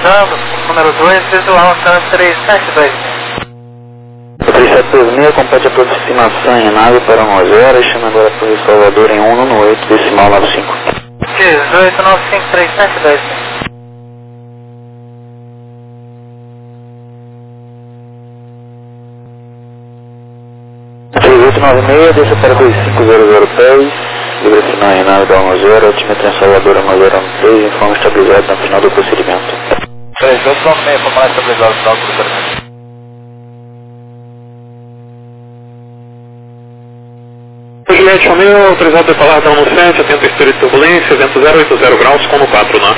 estabilizando, número 2, visual Sun 372. 3726, complete a aproximação em nave para 10, chama agora para o Salvador em 198, decimal 95. 1895372. 3896, deixa para 2500 pés, livre final em nave da 10, altímetro em Salvador 1013, informe estabilizado no final do procedimento. 3896, informe estabilizado no final do procedimento. Juliette Romeo, autorizado a decolar da 17, atento história de turbulência, vento 080 graus, como 4 nós.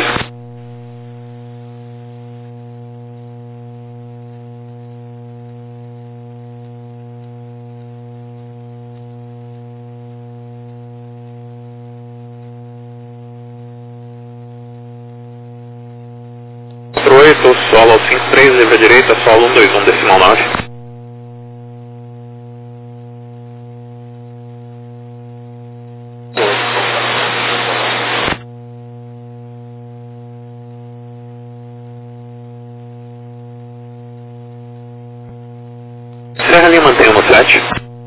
Solo ao 53, livre à direita, solo 121, decimal 9. Serra Lima, mantenha no 7.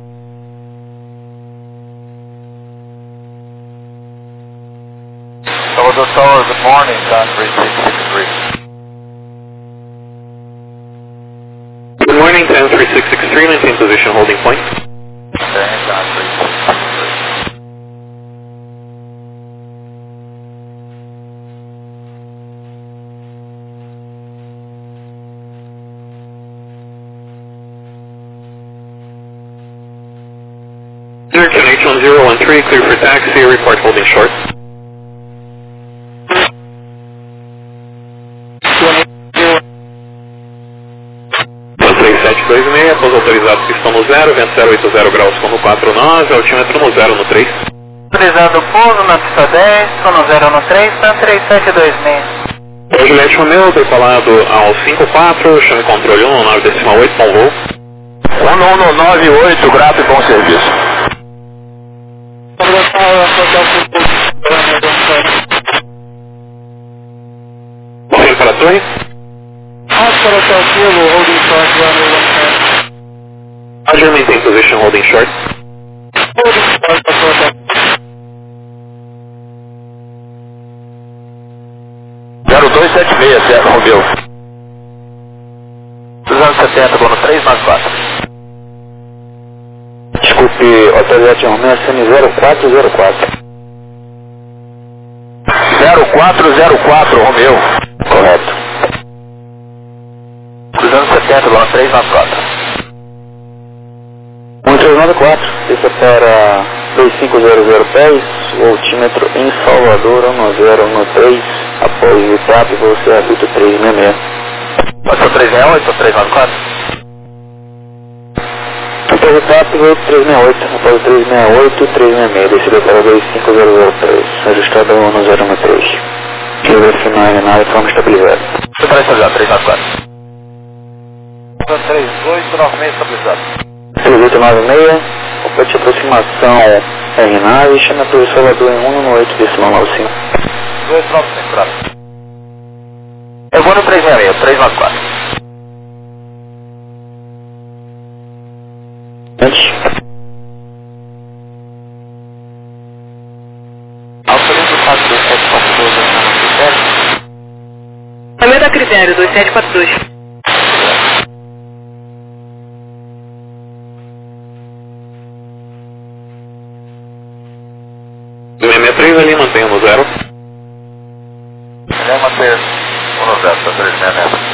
Salvador Tower, good morning, Sun 3663. Good morning, 103663, maintain position, holding point. Maintain, Sun 3663. American H1013, clear for taxi, report holding short. Após autorizado pistão no 0, vento 080 graus como 49, altímetro no 0 no 3. Autorizado pouso na pista 10, sono 0 no 3, Sun 3726. Juliette Romeo, decolado ao 54, chame controle 1, decimal 8, bom voo. 1198, grato e bom serviço. Correndo para a torre. Oscar Hotel Kilo, holding short, runway 110. Roger, maintain position, holding short. Holding short, Hotel. 0276, Serra Romeu. 270, vou no 394. Desculpe, Hotel Juliette Romeo, CM 0404. 0404, Romeu. Correto. 270, vou no 394. 1394, isso para 2500 pés, o altímetro em Salvador 1013, após o TAP, você habita 366. Pode ser 368 ou 394? Após o TAP, 368, após o 368, 366, descida para 2500 pés, ajustado ao 1013. Livre final em nave, forma estabilizada. Você parece já, 394. 3896 estabilizado. 3896, complete aproximação em nave, chama para o Salvador em 198, decimal 95. 295, grato. Eu vou no 366, 394. Antes. Autoriza o 42742 na critério. Também da critério, 2742. Do M3 ali, mantenha no 0. Vamos manter no 0, tá 366.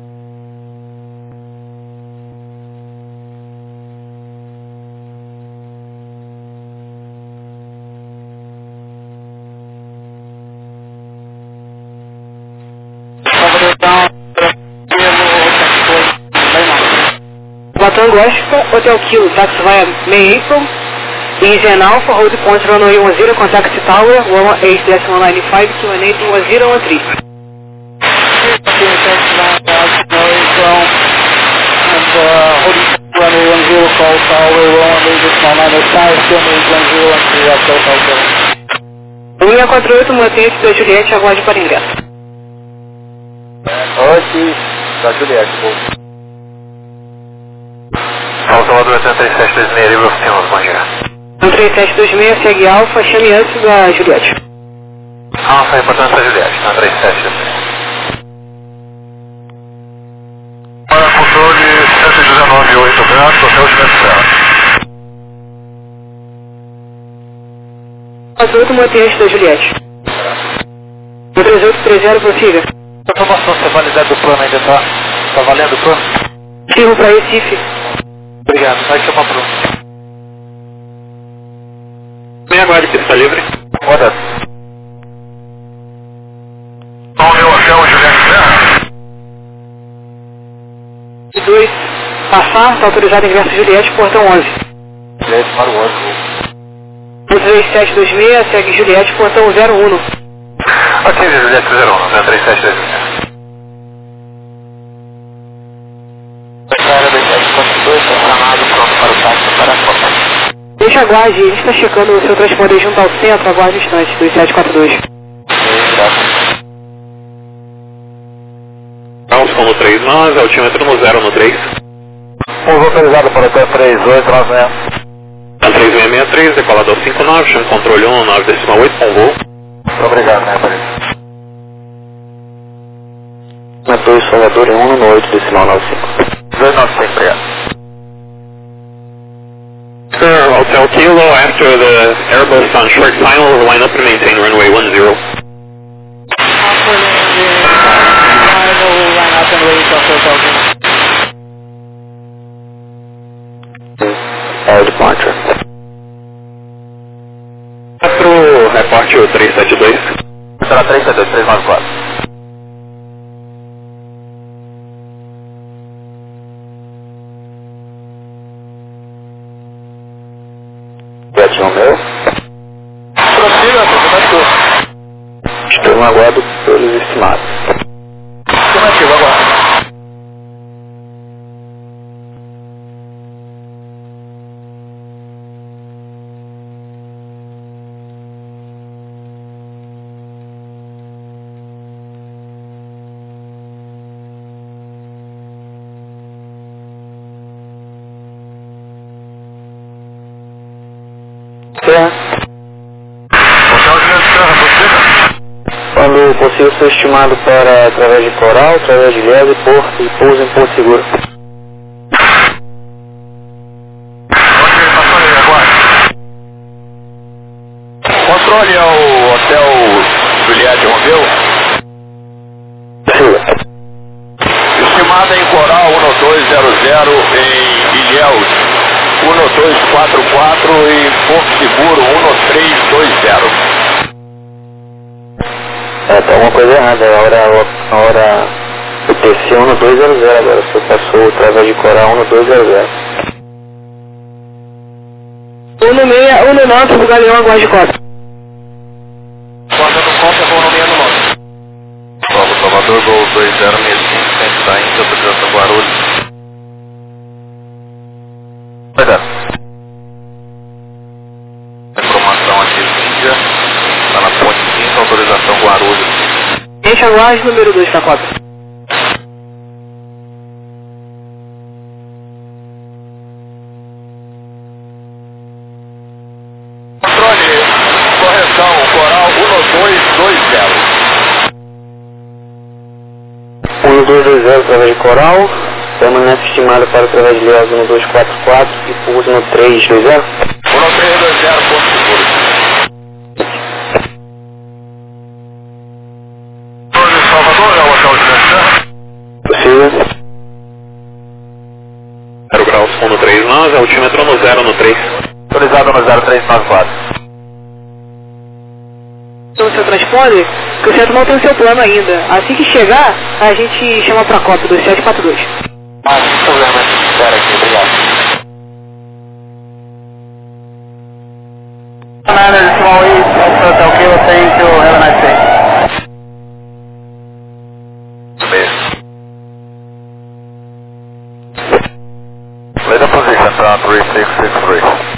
Batango Oscar, Hotel Kilo, táxi via May April, Indian Alpha, hold point runway 10, contact tower, 18.95, 218, 1013. Runway 10, call tower, 18.95, 218, 1013. Linha 48, mantenha-se da Juliette, aguarde para ingresso. X da Juliette, vou. Salvador 3726, livre oficinas, bom dia. 3726, segue Alfa, chame antes da Juliette. Alfa, reportando da Juliette, 3726. Para controle 119,8 graus, hotel Juliette Serra. 48, mantenha antes da Juliette. 3830, prossiga. A informação, se a validade do plano ainda tá valendo o plano? Sirvo para Recife. Obrigado, vai chamar pro. Me aguarde, pista livre. Roda. Ao meu hotel Juliette Serra. 2, passar, está autorizado ingresso Juliette, portão 11. Juliette para o 11. 3726, segue Juliette, portão 01. Ok, Juliette 01, 3726. Área 2742, estacionado, pronto para o táxi para a Copa. Deixa aguarde, ele está checando o seu transponder junto ao centro, aguarde o instante, 2742. Graus com no 39, altímetro no 0 no 3. Pouso autorizado para até 38, nós né? A 3663, decolador 59, chama controle 119,8 com voo. Muito obrigado, né, Paris? Na 2, Salvador 1 no 8, decimal 95. 295, obrigado. Sir, Hotel Kilo, after the Airbus on short final, line up and maintain runway 10. Air departure. Astro, reporte o 372. Será 372, 394. Gatinho meu. Prossiga, como é que Estou no aguardo pelos estimados. Afirmativo, agora. Quando possível, ser estimado para através de Coral, através de Ilhéus e Porto, e pouso em Porto Seguro. Controle ao Hotel Juliette Romeu. Estimada em Coral 1200 em Ilhéus 1244 e Porto Seguro 1320. Tá uma coisa errada, a hora UTC 1200 agora, você passou através de Coral 1200. 1619, o Galeão, aguarde cota. Quando não conta, vou nomear no nome. Prova Salvador, Gol 2065, sempre está indo, autorização Guarulhos. Vai dar. Informação aqui, Índia, está na ponte 5, autorização Guarulhos. Deixa aguarde, número 2 para cota. Controle, correção, Coral 1220. 1220 através de Coral, permanece estimado para através de Ilhéus 1244 e pouso no 320. 1320, Porto Seguro. Salvador, é o hotel de Serra. Possível. 0 graus com no 39, altímetro no 0 no 3. Autorizado no 0394. Então, o seu transponder, que o centro não tem o seu plano ainda. Assim que chegar, a gente chama para a cota 2742. Ah, sem problema. Espera aqui, obrigado. Nada, small east, Hotel Kilo, thank you, have a nice day. Later position, down 3663.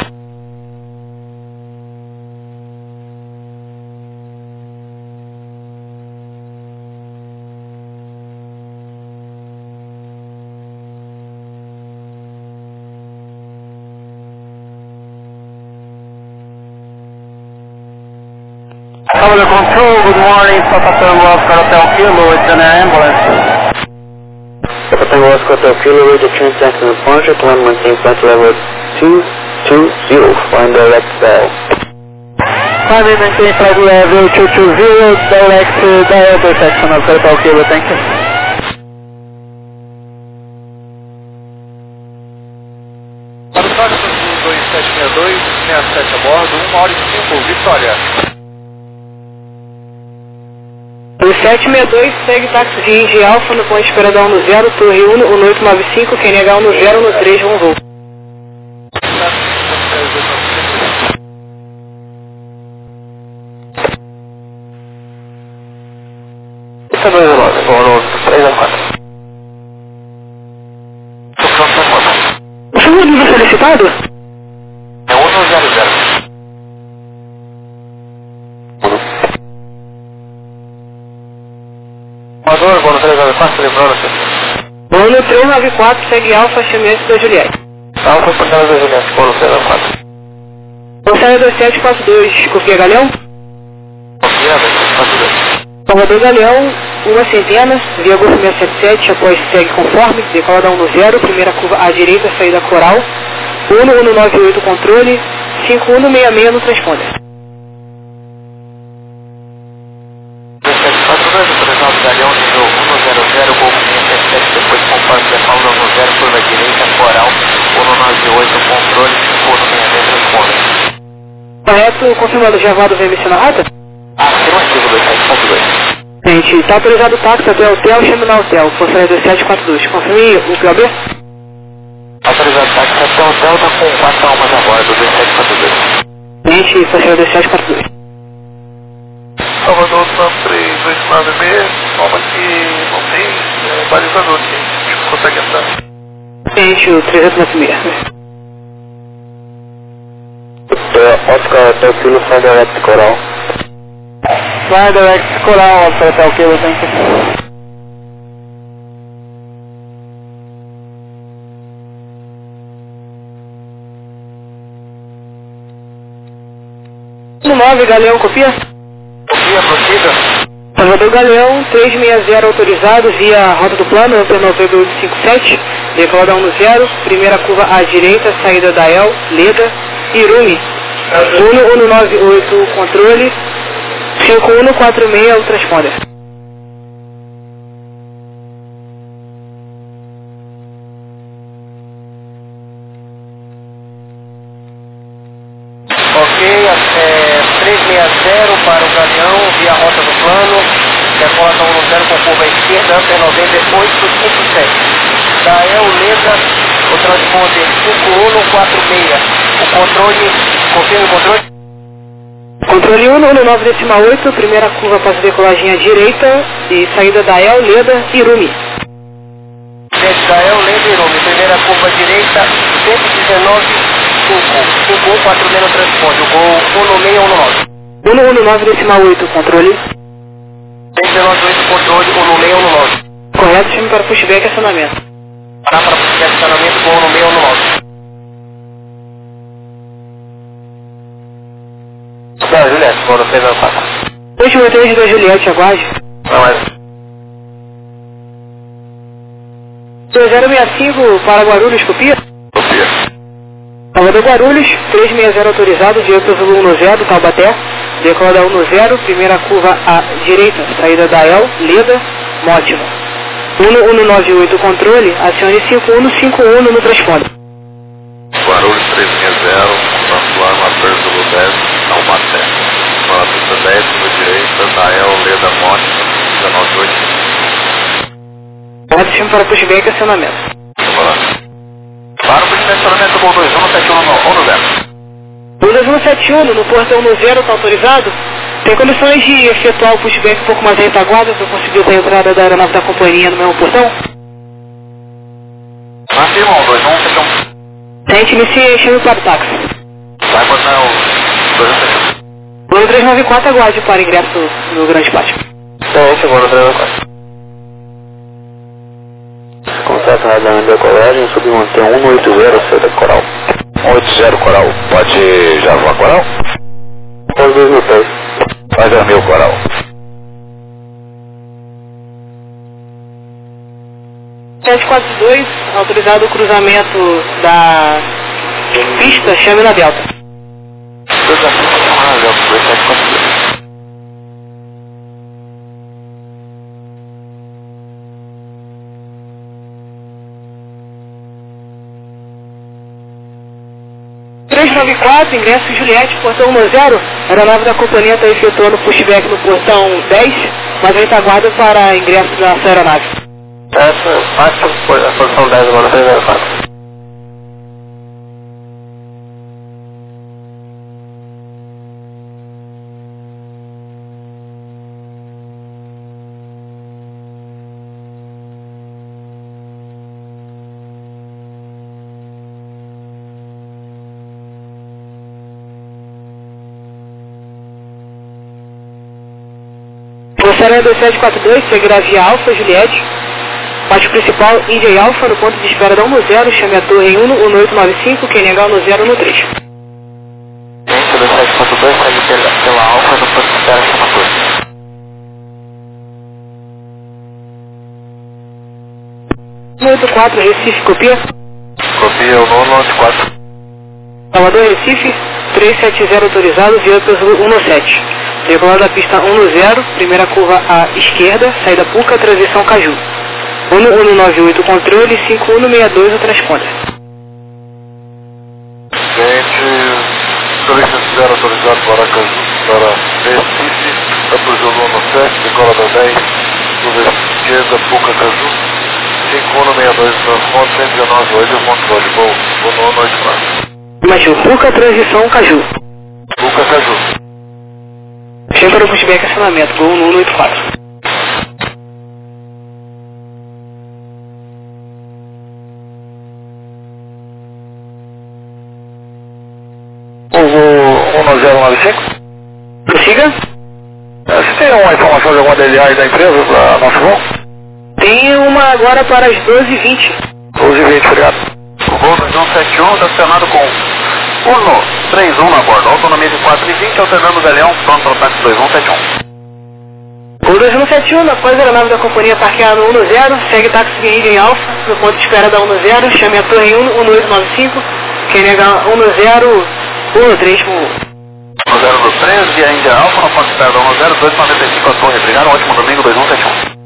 Over the control, good morning, Papa Tango Oscar Hotel Kilo, it's an ambulance. Papa Tango Oscar Hotel Kilo, radio change tank in the departure, plan maintain flight level 220, flying direct dial. Climbing maintain flight level 220, direct dial protection of Hotel Kilo, thank you. Para o tráfego do 2762, 67 a bordo, 1 hora e 5, Vitória. 2762, segue táxi de Indy Alpha no ponto de espera da 10, Torre 1, 1895, quem negar 10 no 3, vão voo. Pista 219, voo 3 a 4. O seu nível solicitado? É 100. Amador, voo 394, lembrando-se. Voo 394, segue Alpha, chame-se da Juliette. Alfa, portando da Juliette, voo 394. Conselho 2742, copia Galeão? Confia, 42. Salvador Galeão, uma centena, via Golfo 677, após segue conforme, decola da 10, primeira curva à direita, saída Coral, 1198 controle, 5166 no transponder. 1742, autorizado Galeão, nível 100, Golfo 677, depois conforme decola da 10, curva à direita, Coral, 198 controle, 5166 transponder. Correto, confirmando, já vado VMC na rota? Afirmativo, 2742. Gente, está autorizado o táxi até o hotel, chame na hotel, Conselho 2742. Confirme o POB? Autorizado táxi até o hotel, está com 4 almas a bordo, 2742. Gente, Conselho 2742. Salvador, Sam 3296, calma que não tem balizador aqui, a gente consegue entrar. Gente, o 396. Oscar Hotel Kilo, fly direct Coral. Fly direct Coral, Oscar Hotel Kilo, thank you. No 9, Galeão, copia? Copia, prossiga. Salvador Galeão, 360 autorizado via rota do plano, Antenovedo 857, decola da 10, primeira curva à direita, saída da El, Leda, Irumi, 1198 controle, 5146 o transponder. Ok, 360 para o Galeão, via rota do plano, decola da 10 com curva à esquerda, Antenovedo 857. Da El, Leda, o transponder 5146. O controle, confirma o controle? Controle 119,8, primeira curva após decolagem à direita e saída da El, Leda, Irumi. Gente, da El, Leda, Irumi, primeira curva à direita, 119,5, 5146 no transponder, o gol 16619. 119,8, controle. 198 controle, 16619. Correto, chame para pushback e acionamento. Parar para puxar acionamento, gol 16619. Da Juliette, voo 394. Último 3 da Juliette, aguarde. Não é. 2065 para Guarulhos, copia? Confia. Salvador Guarulhos, 360 autorizado, Diego Azul 10, Taubaté, decola da 10, primeira curva à direita, saída da El, Leda, Mótima. 1198 controle, acione 5151 no transponder. Guarulhos 360, plano aperto do 10, Taubaté. Para pista 10, curva direita, da El, Leda, Mótima, 198. Correto, chame para pushback e acionamento. Para o estacionamento gol 2171 no 2171 no portão 10 está autorizado? Tem condições de efetuar o pushback um pouco mais à retaguarda para conseguir a entrada da aeronave da companhia no mesmo portão? Afirma, 2171. Gente, inicie, chame para o táxi. Vai botar o 271. Voo 394, aguarde para ingresso no grande pátio. Gente, voo 394. Contato radar de decolagem, submanter 180, saída Coral. 180 Coral, pode já voar Coral? Pós 2003. Faz a meu coral. (742), autorizado o cruzamento da pista, chame na Delta. Cruzamento na Delta, 2742. Ingresso Juliette, portão 10, aeronave da companhia está efetuando pushback no portão 10, mas retaguarda para ingresso da sua aeronave. Passa a posição 10 agora, 304. Passarinho 2742, seguirá via Alfa, Juliette. Parte principal, Índia e Alfa, no ponto de espera da 10, chame a torre em 1895, quem negar 10 no 3. Índia 2742, segue pela Alfa, no ponto de espera, chama a torre. 184, Recife, copia. Copia o 984. Salvador, Recife, 370 autorizado, via peso 17. Decolada da pista 10, primeira curva à esquerda, saída Puca, transição Caju. 1198 controle, 5162 o transponder. Gente, 370 autorizado para Caju, para Recife, Apujolou 7, decolada 10, curva esquerda, Puca, Caju. 5162 transponder, 198 controle, bom noite, França. Machu, Puca, transição Caju. Puca, Caju. Chega para o pushback acionamento, Gol 1184. Povo 1095. Prossiga. Você tem uma informação de alguma DLA aí da empresa para nosso voo? Tem uma agora para as 12h20. 12h20, obrigado. O voo 2171 está acionado com 131 na bordo, autonomia de 4h20, alternando o galeão, pronto para o táxi 2171. O 2171, após a aeronave da companhia parqueada no 10, segue táxi de Índia em Alfa, no ponto de espera da 10, chame a torre em 1895, quem negar 10, 13 com 10 do 13, a Índia Alfa, no ponto de espera da 10, 295 a torre. Obrigado, ótimo domingo, 2171.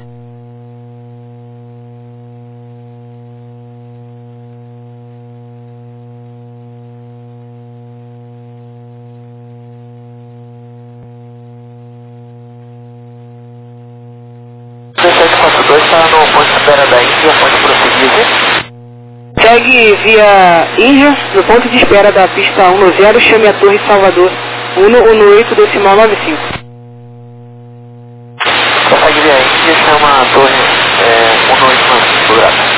Está no ponto de espera da Índia, pode prosseguir, gente? Segue via Índia, no ponto de espera da pista 10, chame a torre Salvador, 118 decimal 95. Consegue ver a Índia, chama a torre 185, obrigado.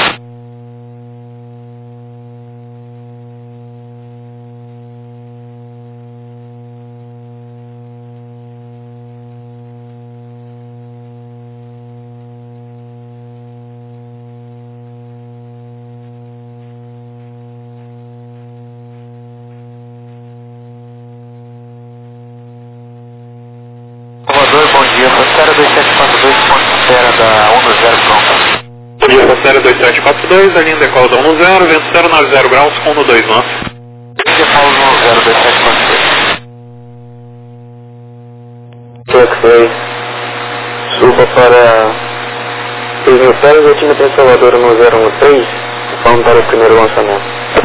Bom dia, Fosséria 2742, ponto de espera da 10 pronta. Bom dia, Fosséria 2742, a linha decola da 10, vento 090 graus com 129. Índia Paulo 10, 2742. X-Ray, suba para 6.000 pés, altímetro em Salvador no 013, vamos para o primeiro lançamento.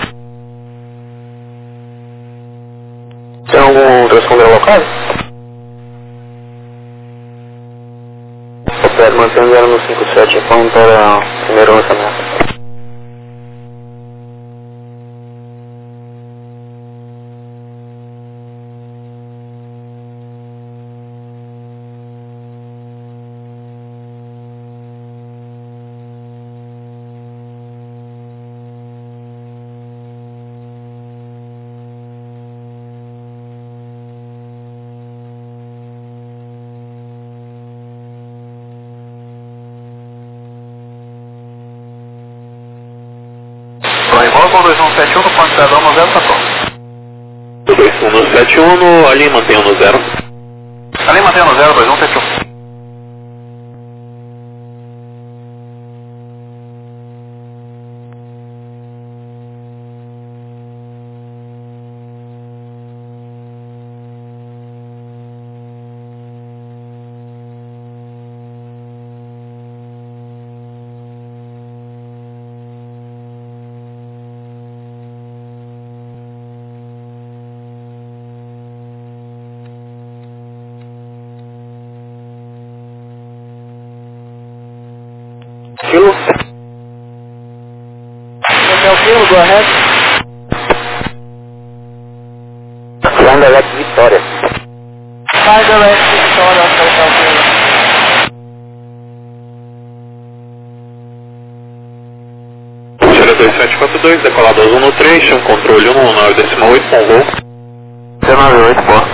Tem algum transponder local? Mantendo ela no 57, vamos para o primeiro lançamento. Volvo 2171 no ponto de espera da 10, tá pronto. 2171, a linha mantém o 10. Ali mantendo 02171. Kilo. Hotel Kilo, go ahead. Flying direct Vitória. Fly direct Vitória, Hotel Kilo. Cheira 2742, decolado ao 113, chama controle 119,8 com voo. C98, pô.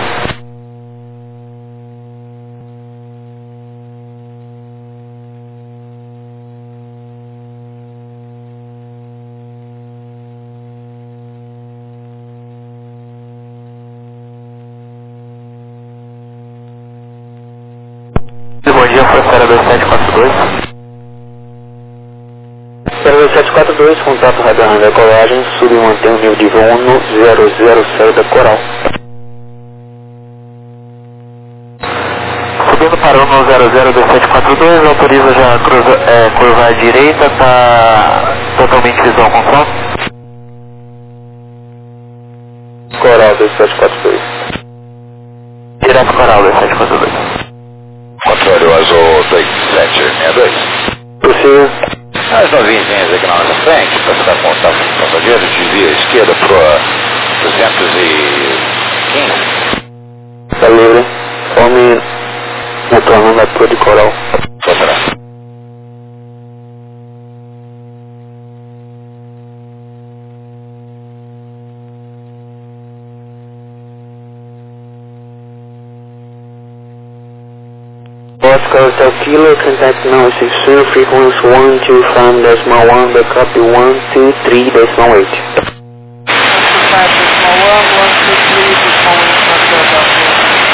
Bom dia, foi Sierra 2742. Sierra 2742, contato radar da colagem, sub e mantém o nível de voo 100 da Coral. Subindo para o 002742, autoriza já curvar à direita, está totalmente visual com som. Coral 2742. Direto Coral 2742. Controle Azul 2762. Possível. As novinhas aqui na nossa frente, para ficar com o passageiro, desvia à esquerda para 215. Está livre. Homem retornando à Torre de Coral. Atrás. Oscar Hotel Kilo, contact now 60, frequency 125.1, backup 123.8. 123.1, 123.8.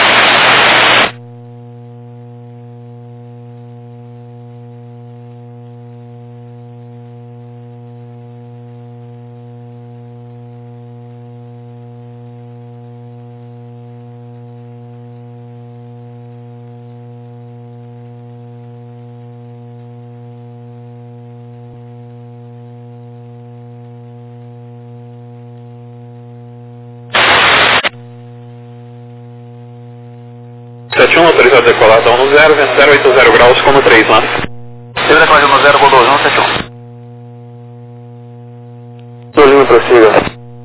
Autorizado a decolada 10, vento 080 graus, como 3 lá. Teve decolagem 10, voo 2171. Dolinho, prossiga.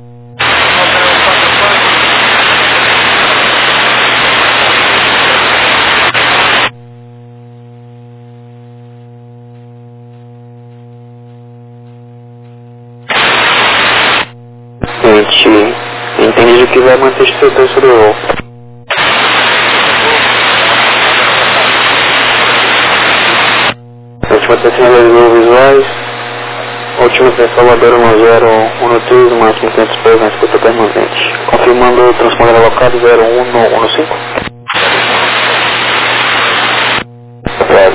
Gente, entende que vai manter esse setor sobre o voo. Última atenção visuais. Última atenção Salvador no 013, máximo 500 pés na escuta permanente. Confirmando o transponder alocado 0115. Claro.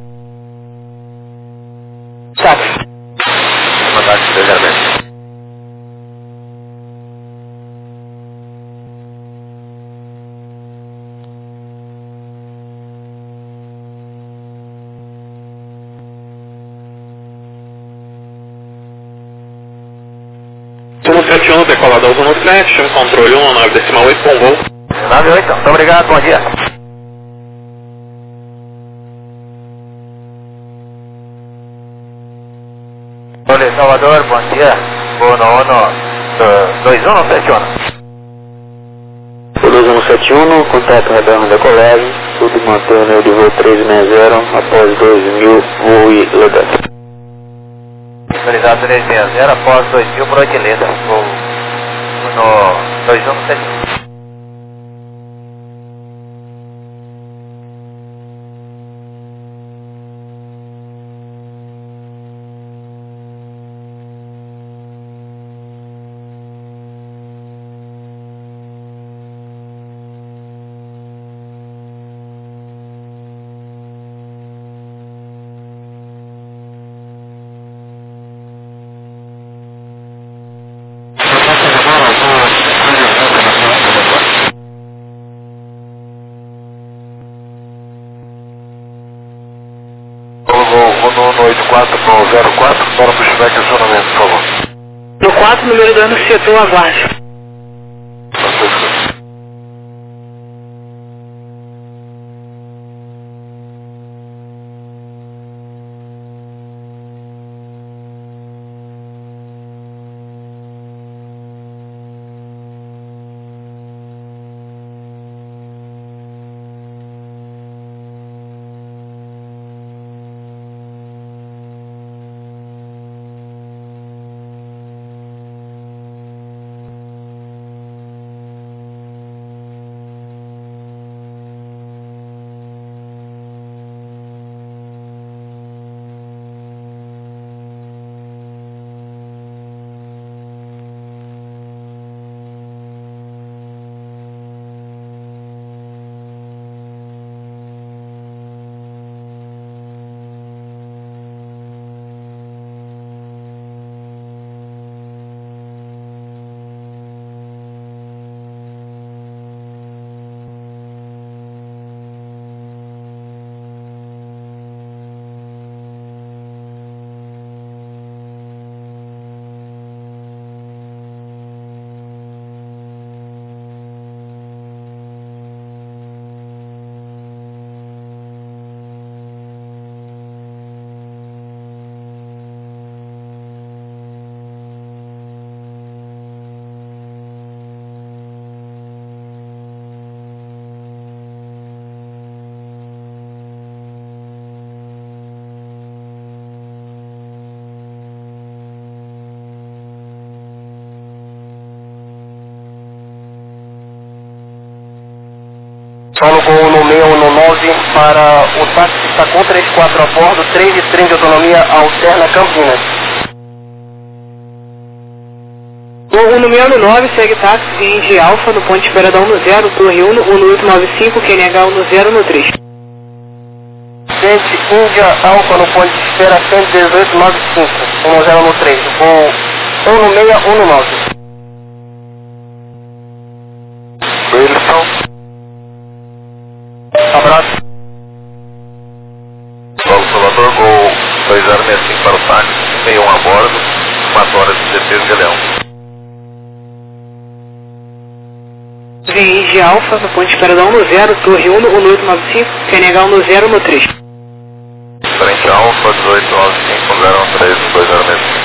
Sabe. Contato de deserto. Sumo 71, decolado ao 17, chama controle 119,8 com voo. 98, muito obrigado, bom dia. Olá, Salvador, bom dia. Voo no 2171. 2171, contato radar da colagem, tudo mantém o nível de voo 360 após 2000, voo e legal. Autorizado 360 após 2000 por Otileda, voo no 2171. Feedback e acionamento, por favor. No 4, número 2 no setor, aguarde. Solo Gol no 619 para o táxi que está com 34 a bordo, 3 e trem de autonomia alterna Campinas. Gol no 619, segue táxi de Indy Alfa no ponto de espera da 10, Torre 1, 1895, QNH 10 no 3. Gente, Índia Alfa no ponto de espera 11895, 10 no 3. Gol 1619. Wilson. Abraço. Paulo Salvador, Gol 2065 para o táxi, 61 a bordo, 4 horas e 16 de Leão. Indy Alfa no ponto de espera da 10, Torre 1, 1895, QNH 10 no 3. Frente Alfa, 1895, 013, 2065.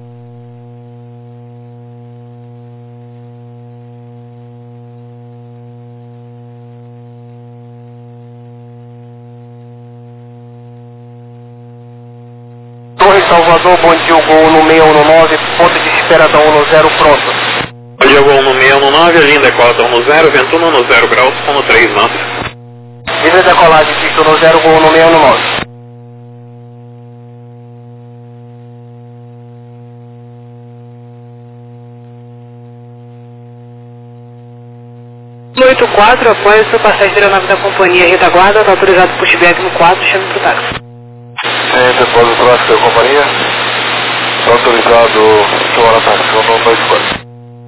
Torre Salvador, bom dia, o Gol no 619, ponto de espera da 10 pronto. Bom dia, Gol no 619, a linha decola da 10, vento 1 no 0 graus, com 3 knots. Livre decolagem, pista no 0, Gol no 619. No 84, após a sua passagem da aeronave da companhia retaguarda, está autorizado pushback no 4, chame para o táxi. Depois do tráfego da companhia, está autorizado tomar a táxi no 24.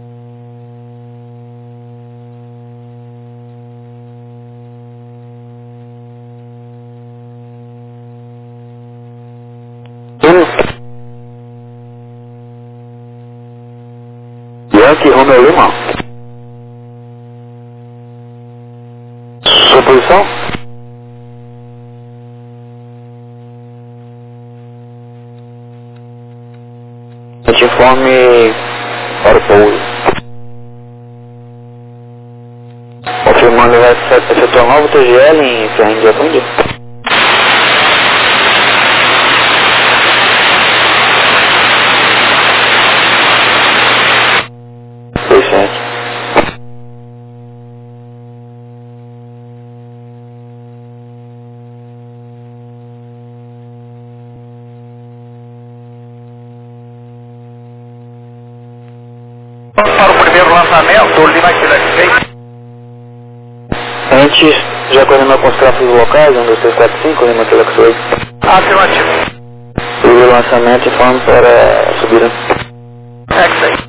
Yankee Romeo Lima. Sua posição? Informe para o pouso. Confirmando o setor novo TGL em Ferrinho de Abundi. Para o primeiro lançamento, Lima Quebec. Antes, já coordenou com os tráfegos locais, 1, 2, 3, 4, 5, Lima Quebec 8. Afirmativo. Primeiro lançamento, informe para a subida. Exit.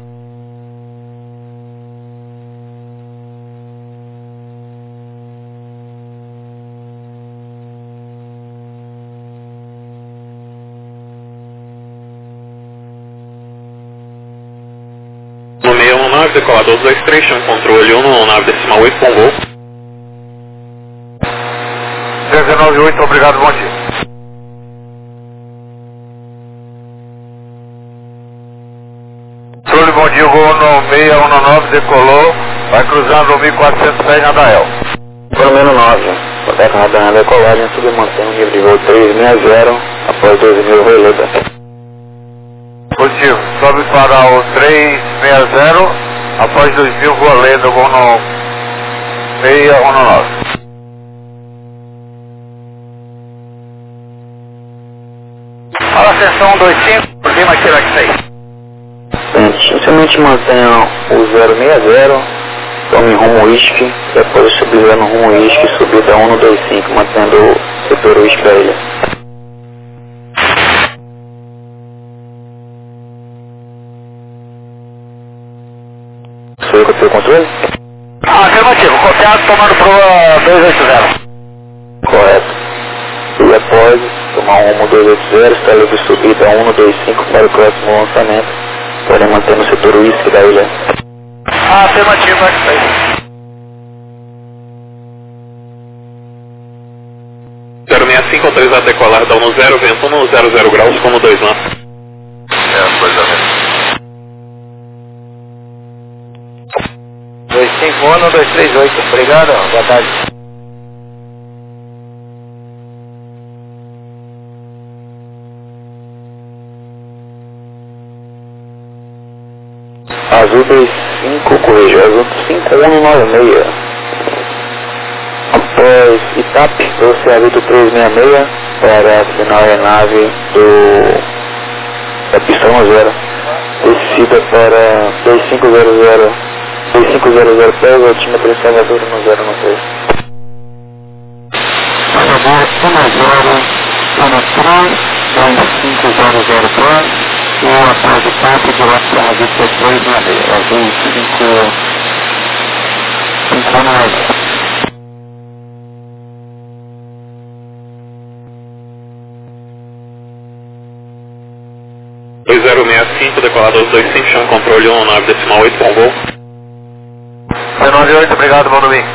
decolador 23, chama controle 1 no nave decimal 8 com voo. 198, obrigado, bom dia. Controle, bom dia, voo no 619, decolou, vai cruzando 1410 na Dael. Pelo 9, proteca radar na decolagem, submantém o nível de voo 360, após 12.000 releva. Positivo, sobe para o 360, após 2000, voa lenda, voo no 619. Fala, ascensão 25, Lima Quirac 6. Inicialmente mantenha o 060, tome rumo Whisky, depois subir no rumo Whisky, subida 125, mantendo o setor Whisky da ilha. Sou eu que tenho controle? Afirmativo, contato tomando prova 280. Correto. E após tomar um rumo 280, está livre subida 125 para o próximo lançamento, porém mantendo o setor Whisky da ilha. Afirmativo, X6. 065, autorizado a decolar da 10, vento 100 graus, como 2 nós. Coisa mesmo. 251, 238, obrigado, boa tarde. Azul 25, corrija, Azul 5196. Após ITAP, você habita 366 para assinar a nave da pista 10. Descida para 2500 pega, altímetro em Salvador no 096. Salvador 10, 2500 e após o papo direto para a vista 366, Azul 519. 2065, decolador 25, chama controle 1 nave decimal 8 com voo. 98, obrigado, bom domingo.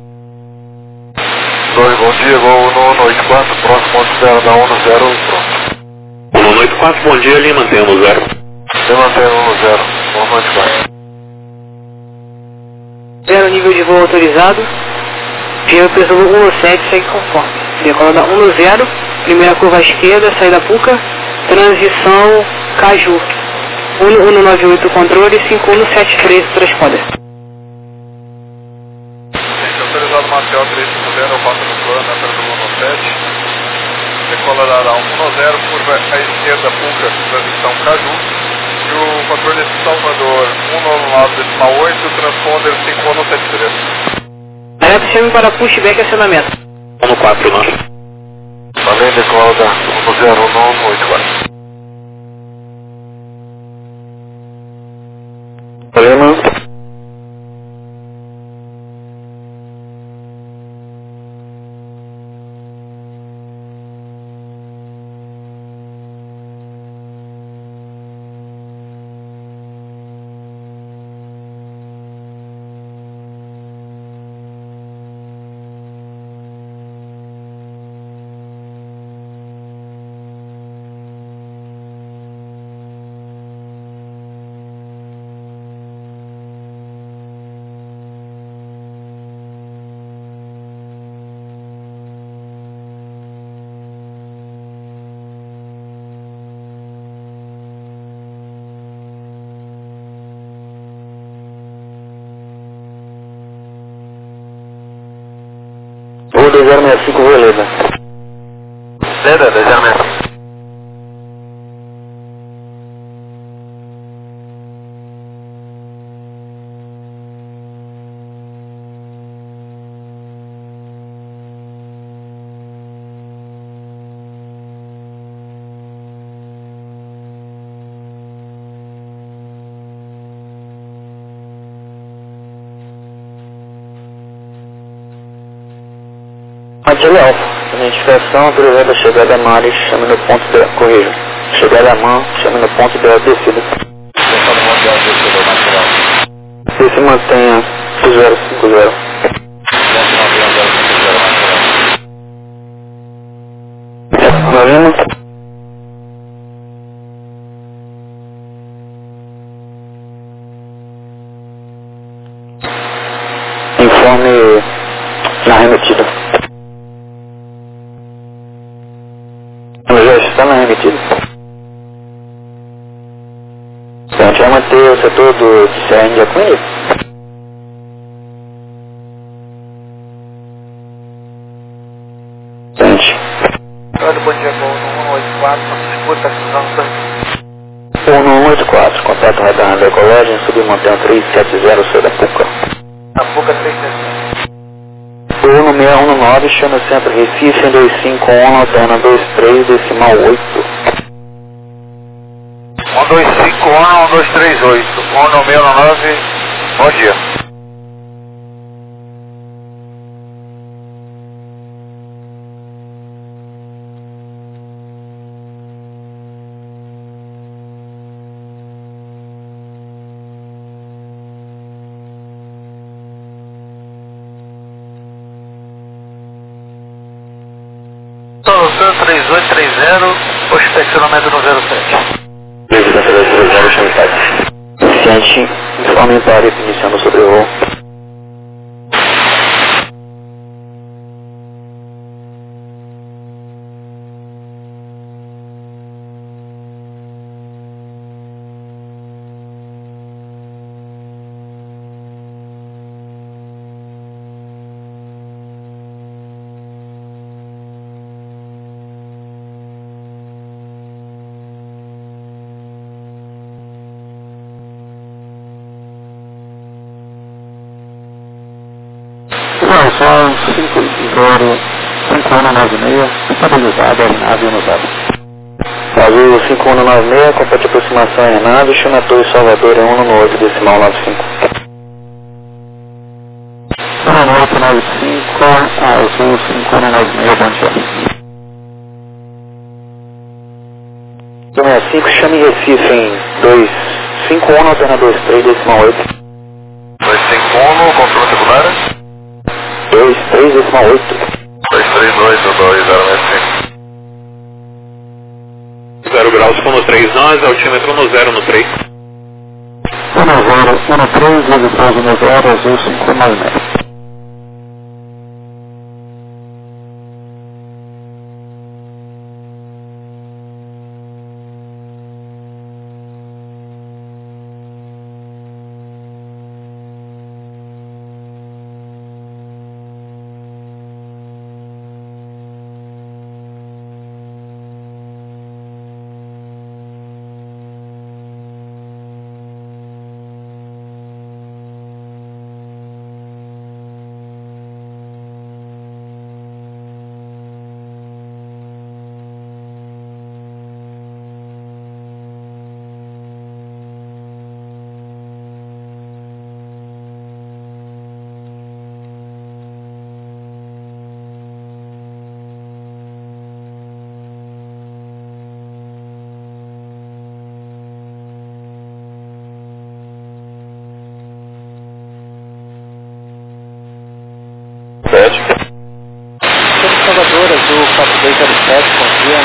Bom dia, voo no 84, próximo ponto 0 da 10, pronto. 184, bom dia, ali mantém no 0. Eu mantenho no 0, 194. 0 nível de voo autorizado, Giro peso 17, segue conforme. Decola da 10, primeira curva à esquerda, saída Puca, transição Caju. 1198 controle, 5173 transponder. Autorizado Marcial 350, eu passo no plano, na frente do 17. Decola da 10, curva à esquerda, Puca, transição Caju. E o controle de Salvador 199,8, transponder 5173. Rep chame para pushback e acionamento. 1-4 nós. Valeu, decola da 10,984. Problema? Voo 2065, beleza. Leda, 2065. Matilde Alfa, identificação autorizada a chegada a Mares, chame no ponto de corrija. Chegada a mão, chame no ponto de descida. se mantenha 050. Tá vendo? Informe na remetida. Já está na remetida. Então, a gente vai manter o setor do CRN de Acunha. Olha, bom dia, com 184, escuta, precisamos 1184, contato radar da Ecologem, submontanha 370, sou da PUCA. a PUCA 370. 1619, chama centro Recife, 251, alterna 23, decimal 8. 1251, 1238, 1619, bom dia. Solução 3830, o inspecionamento no 07. Presidência 230, chama site. Ciente, informe para iniciando sobre o voo. São 5196, estabilizada, aeronave usada. Azul 5196, complete aproximação aeronave, chama Torre Salvador, 1 no 8, decimal 95. 1895, Azul 5196, bom dia. 265, chame Recife em 251, alterna 23, decimal 8. 251, controle secundário. 23, decimal 8. 232, 2065. 0 graus com no 3 nós, altímetro no 0 no 3. 10, 13, leve pouso no 0, Azul 596. Salvador, Azul 4207, bom dia.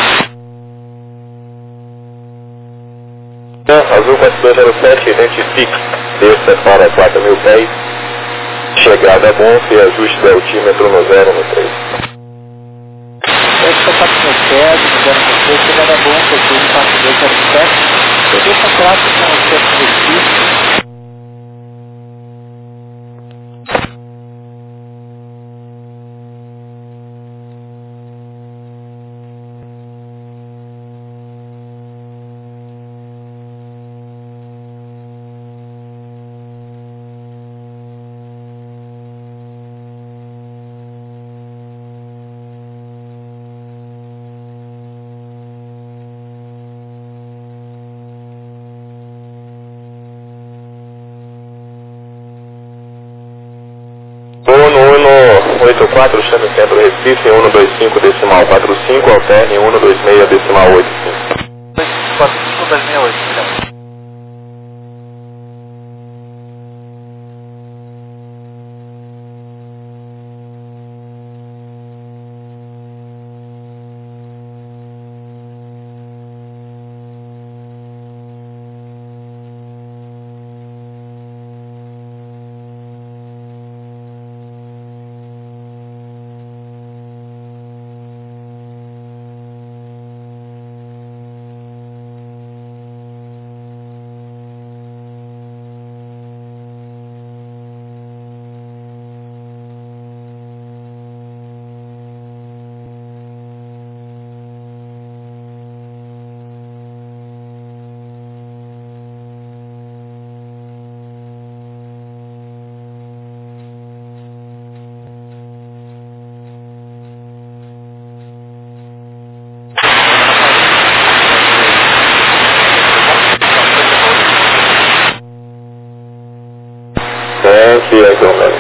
Azul 4207, identifique, desça para 4.000 pés, chegada a Bonf e ajuste do altímetro no 0 no 3. Esse contato com o CED, no 0 no 3, chegada a Bonf, Azul 4207, peguei contrato com o centro Recife. Uno 84, chame centro Recife, 125 decimal 45, alterne 126 decimal 85. 45 das 68, pelo menos.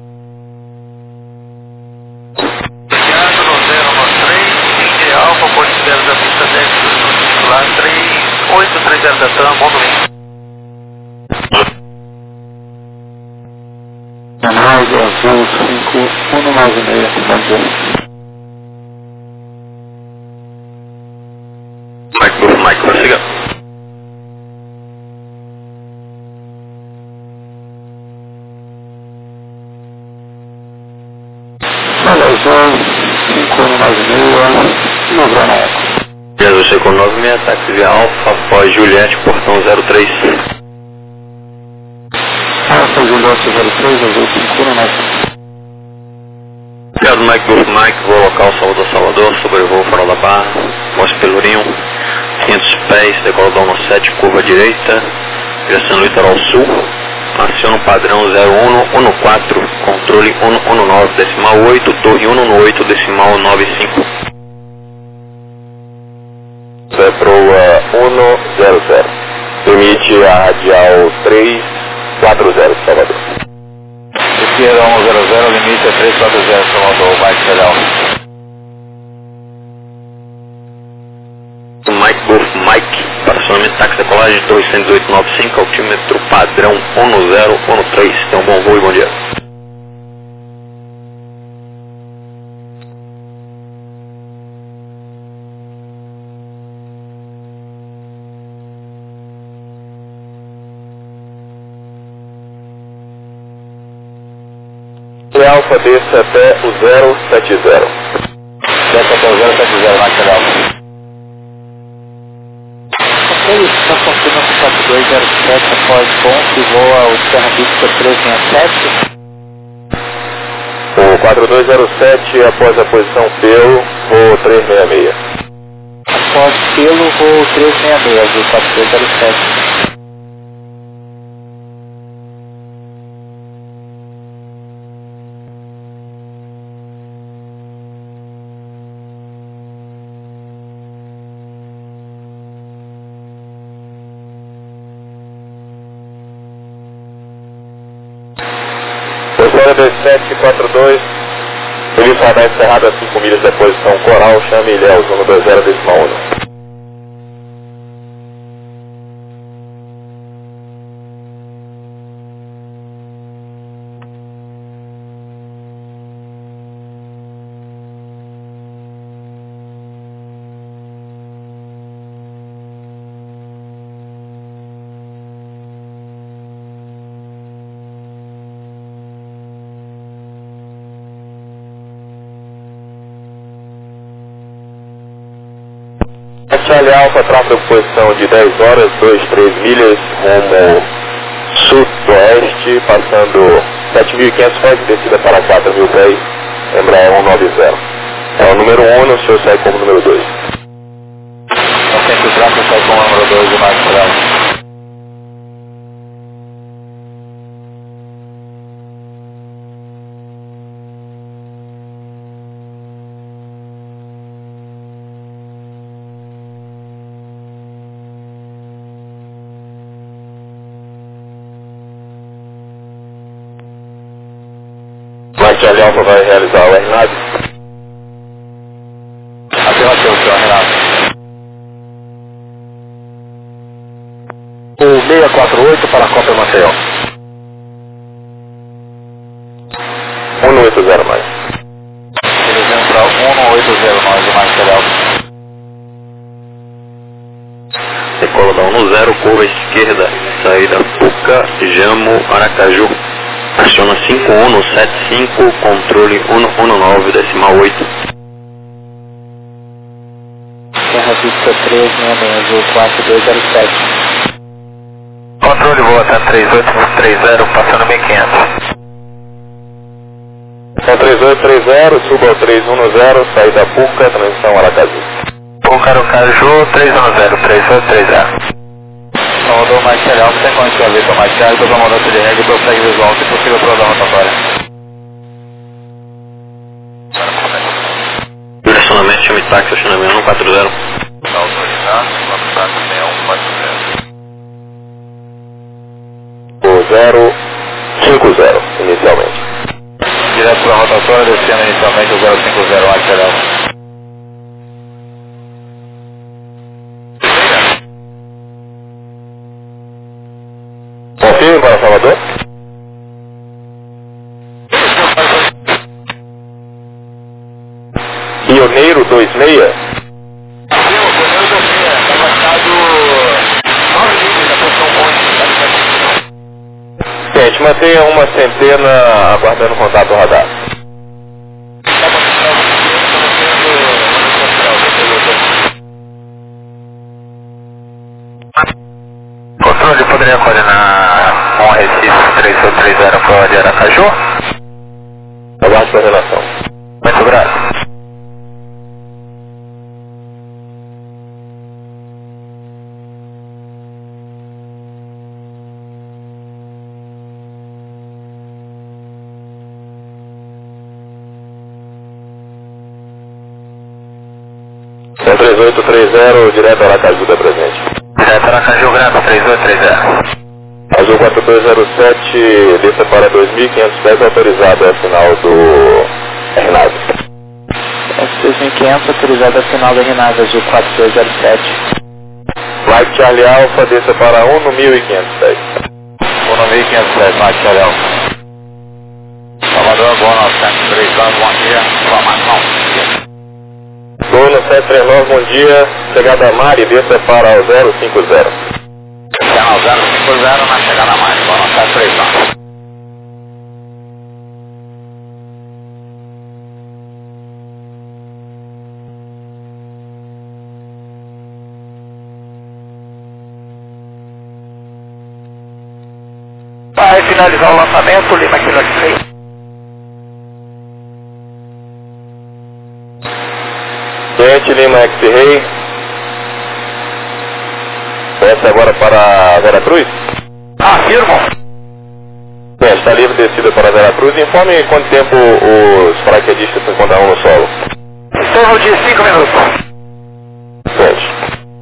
Obrigado, no 013, Indy Alfa, Porto Belo da pista 10, lá 3830 da TAM, bom domingo. Análise azul 5196, bom dia. Mike, prossiga. Salazar 5196, Novana Eco. Jesus chegou 96, táxi via Alfa, após Juliette, portão 03. Alfa Juliette 03, azul 5196. Obrigado, Mike, voo local Salvador, sobrevoo Farol da Barra, Mostra Pelourinho, 500 pés, decola da 17, curva direita, direção litoral sul, aciona o padrão 0114, controle 119, decimal 8, torre 118, decimal 95. Proa 100, limite a radial 340, Salvador. Sierra 100, limite é 340, Salvador, Mike Federal. Mike, estacionamento táxi decolagem 20895, altímetro padrão 1013, então bom voo e bom dia. Alfa desça até o 070. Desce até o 070, Mike Federal. Ok, está confirmando o 4207 após ponto e voa o Serra Vista 367. O 4207 após a posição pelo, voo 366. Após pelo voo 366, do 4207. Posição 2742, Feliz Radar encerrado a 5 milhas da posição Coral, chame Ilhéus, 120 decimal 1. Charlie Alfa, tráfego posição de 10 horas, 23 milhas, rumo sudoeste, passando 7.500 pés, descida para 4.000 pés, Embraer 190. É o número 1, o senhor sai como número 2. Ok, o tráfego sai como número 2 de Marcos Federal. Charlie Alfa vai realizar o RNAV. Afirmativo, senhor Renato. O 648 para a Copa Maceió. 180 mais. Dirigindo para 180 mais de Marcos Federal. Decola da 10, curva esquerda, saída Puca, Jamo, Aracaju. Aciona 5175, controle 119, decimal 8. Serra Vista 366, azul 4207. Controle voa até 3830, passando 1500. 3830, suba ao 310, saída Puca, transição Aracaju. Puca, Aracaju, 310, 3830. Salvador, mais Federal, você tem condição a ver com mais Charlie, toda a mudança de regra e prossegue visual, se possível, para a rotatória. Direcionamento, chame táxi, estacionamento 140. Está autorizado, vamos para 6140. O 050, inicial rotação, descendo inicialmente o 050 Axel. Confirme para Salvador. Pioneiro 26. Gente, mantenha uma centena aguardando contato radar. Controle, poderia coordenar com Recife 3830 para o de Aracaju? Aguarde a relação. Muito grato. É 3830, direto Aracaju da presente. Direto Aracaju, grato, 3830. Azul 4207, desça para 2.500 pés, autorizado é sinal do RNAV. 2.500, autorizado é sinal da RNAV, Azul 4207. Mike Charlie Alpha, desça para 1 no 1.500 pés. 1 no 1.500 pés, Mike Charlie Alpha. Salvador, boa, 903 anos, bom dia, informação. Bruno 739, bom dia, chegada a Mari, desça para o 050. Canal 050 na chegada a Mari, boa, 739. Vai finalizar o lançamento, Lima Kilo X-Ray. Cliente Lima X-Ray. Desce agora para Veracruz? Afirmo. Bem, está livre descida para Veracruz. Informe quanto tempo os paraquedistas se encontraram no solo. Em torno de 5 minutos. Gente.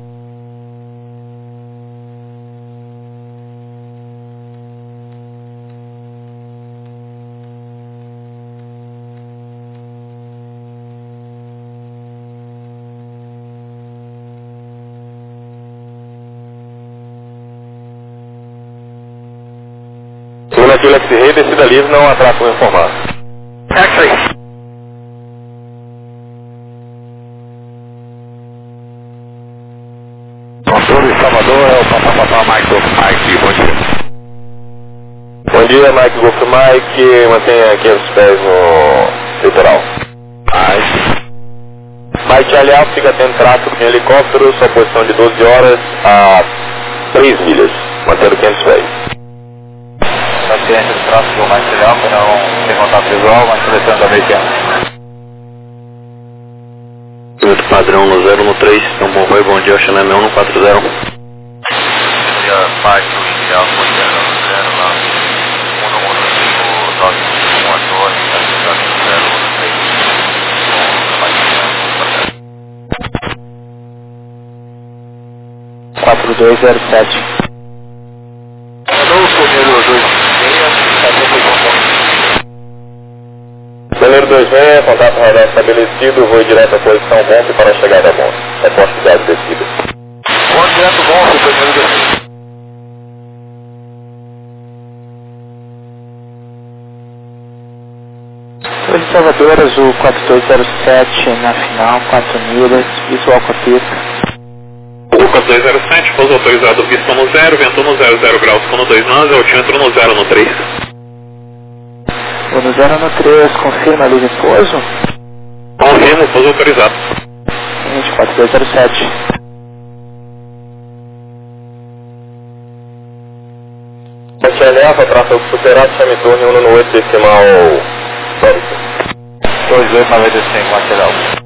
Kilo X-Ray, descida livre, não há tráfego informado. X-Ray. Controle Salvador, é o papapá Mike Golf Mike, bom dia. Bom dia, Mike Golf Mike, mantenha 500 pés no litoral. Mike Charlie Alpha, fica tendo tráfego em helicóptero, sua posição de 12 horas a 3 milhas, mantendo 500 pés. Paciente do tráfego do Mike Charlie Alpha, não tem contato visual, mas seleção da americana. Piloto padrão no 0 no 3, então bom dia, Chanel 140. Bom dia, Mike, o ideal foi 0 no 0 lá, 4207. Celeiro 26, contato radar estabelecido, voo direto à posição bombe para a chegada a bombe. Reporte de descida. Voo direto bombe, primeiro descida. Oi, Salvador, Azul 4207, na final, 4 milhas, visual com a pista. O 4207, pouso autorizado, pista no 0, vento no 00 graus, no 29, altímetro no 0 no 3. Vou no 0 no 3, confirma ali de pouso? Confirmo, pouso autorizado. 4207. Charlie Alpha, tráfego superado, chame turno 1 no 8, decimal 2895, Charlie Alpha.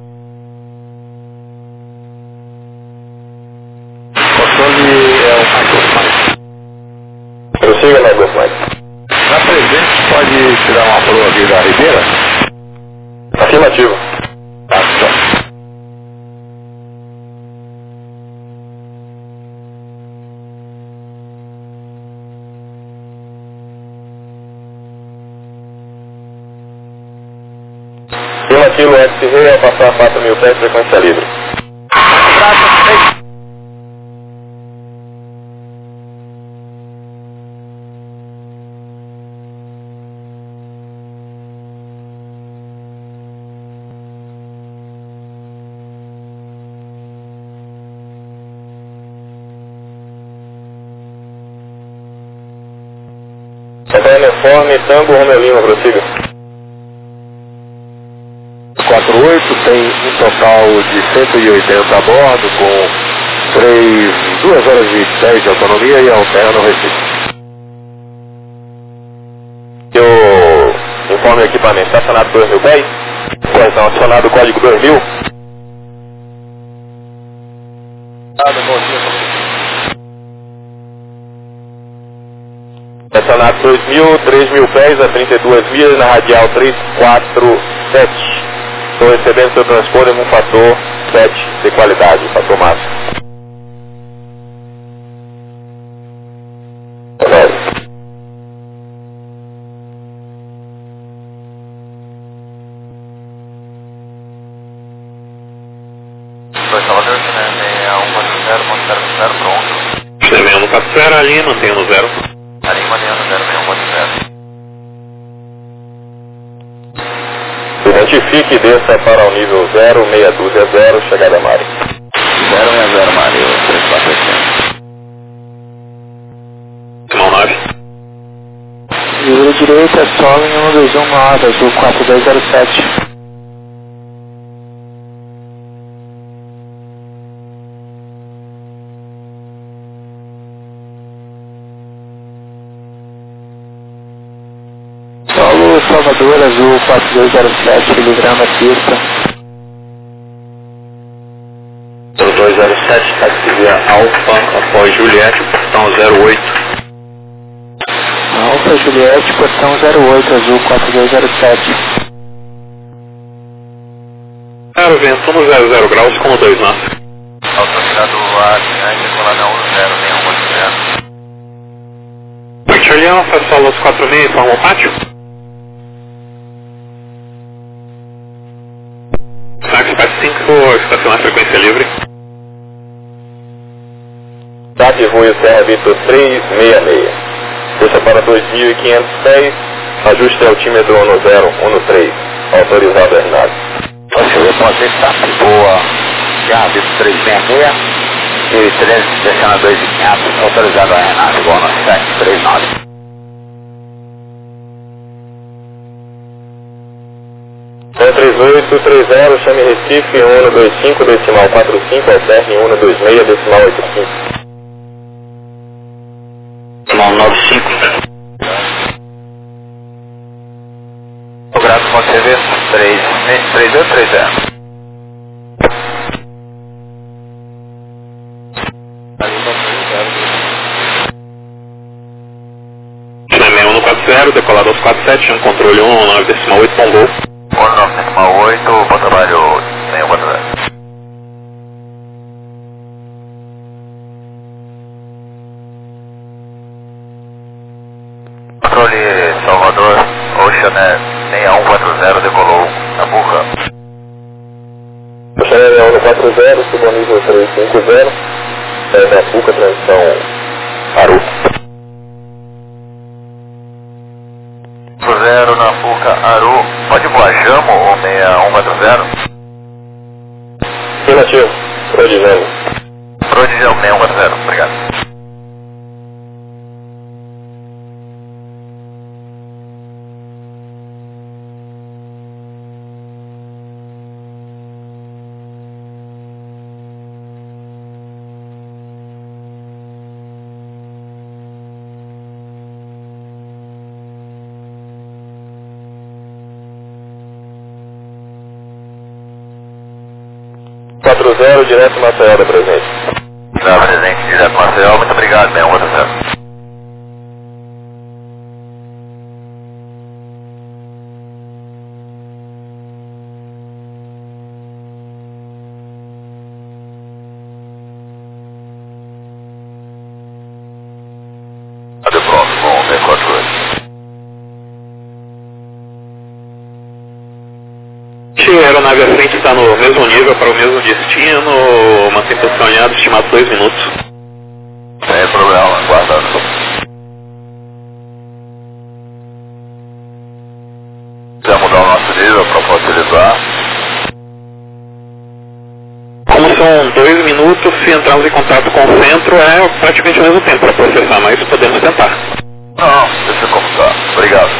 Controle é o Mike. Prossiga na Golf Mike. Na presente, pode tirar uma proa aqui da Ribeira? Afirmativo. Ação. Lima Kilo X-Ray, ao passar 4.000 pés, frequência livre. Uniforme, Tango, Romeo Lima, prossiga. 48 tem um total de 180 a bordo, com 2 horas e 10 de autonomia e alterna no Recife. O informe do equipamento, estacionado 2.000 pés? Pois não, acionado o código 2000. Bom dia. Estacionado 2.000, 3.000 pés a 32 milhas na radial 347. Estou recebendo seu transporte com fator 7 de qualidade, fator máximo. Salvador, China 6140, pronto. China 6140, ali, mantenha no 0. Ali, mantenha no 0, 6140. Identifique e desça para o nível 0, meia dúzia 0, chegada a Mari. 060 Mari, 3480. Simão 9. Vira direita, solo em 1219, azul 4207. Solo Salvador, azul 4207, livrando a pista. 0207, taxivia Alfa, após Juliette, portão 08. Alfa Juliette, portão 08, azul 4207. Vento no 00 graus, como 2 nós. Autorizado a Alinhante, colada 10, Charlie Alfa, solos 46, informa o pátio. Taxi 5, estacionar frequência livre. TAP Voio Serra Vitor 366. Deixa para 2.500 pés, ajuste altímetro 1013. Autorizado a Renato. Eu posso ver que tá boa. Serra Vitor 366 e 13, deixando a 2.500, autorizado a Renato, igual no 739. Então 3830, chame Recife 125, decimal 45, alterne 126, decimal 85. Decimal 95. O grato pode ser 3830. Chame 140, decolado aos 47, controle 119, decimal 8, bom gol. 19,8, bom trabalho, 6140. Controle Salvador, Ocean 6140, decolou na Buca. Ocean 6140, subo nível 350, na Buca, transição Aru. 0 na Fuca Aru, pode voar Jamo ou 6140? Afirmativo, Prodijamo. Prodijamo 6140, obrigado. Direto Maceió da presente. Da presente, direto Maceió, muito obrigado, 6140. Até pronto, bom, 1048. a aeronave à frente está no mesmo nível para o mesmo destino, mantém posição alinhada, estimado 2 minutos. Sem problema, aguardando. Quer mudar o nosso nível para facilitar? Como são 2 minutos, se entrarmos em contato com o centro, é praticamente o mesmo tempo para processar, mas podemos tentar. Não, deixa como tá. Obrigado.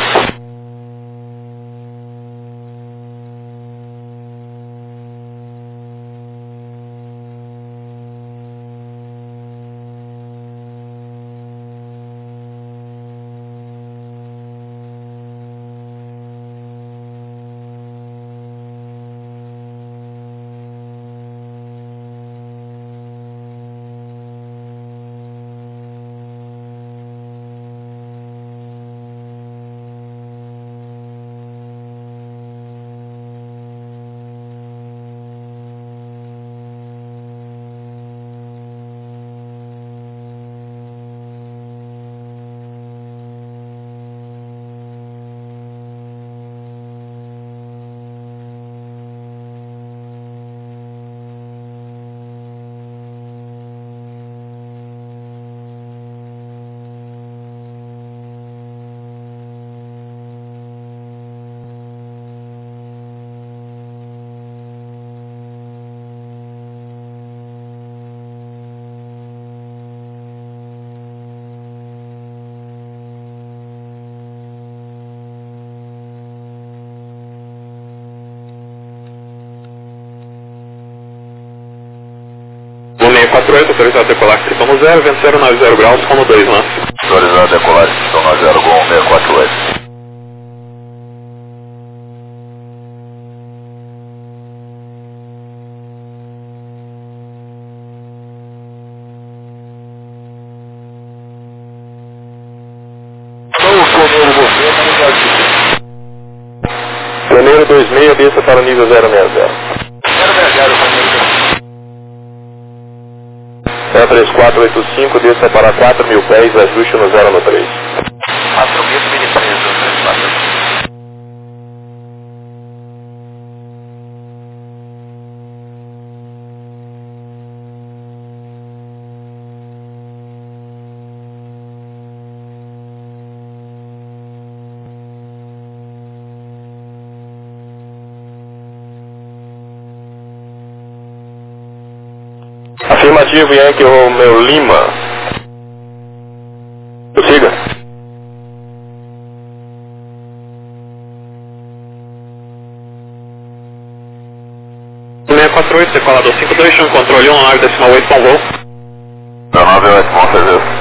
O 648, autorizado a decolar, Criptão 0, vento 090 graus, como 2 lance. Autorizado a decolar, Criptão 0, Gol 648. Janeiro 26, desça para o nível 060. 3485, desça para 4.000 pés, ajuste no 0 no 3. 4.000 milipreso, 3485. Afirmativo, Yankee Romeo Lima. Prossiga. O 648, decolador 52, chama controle 1, 9,8 com voo. 9,8 com certeza.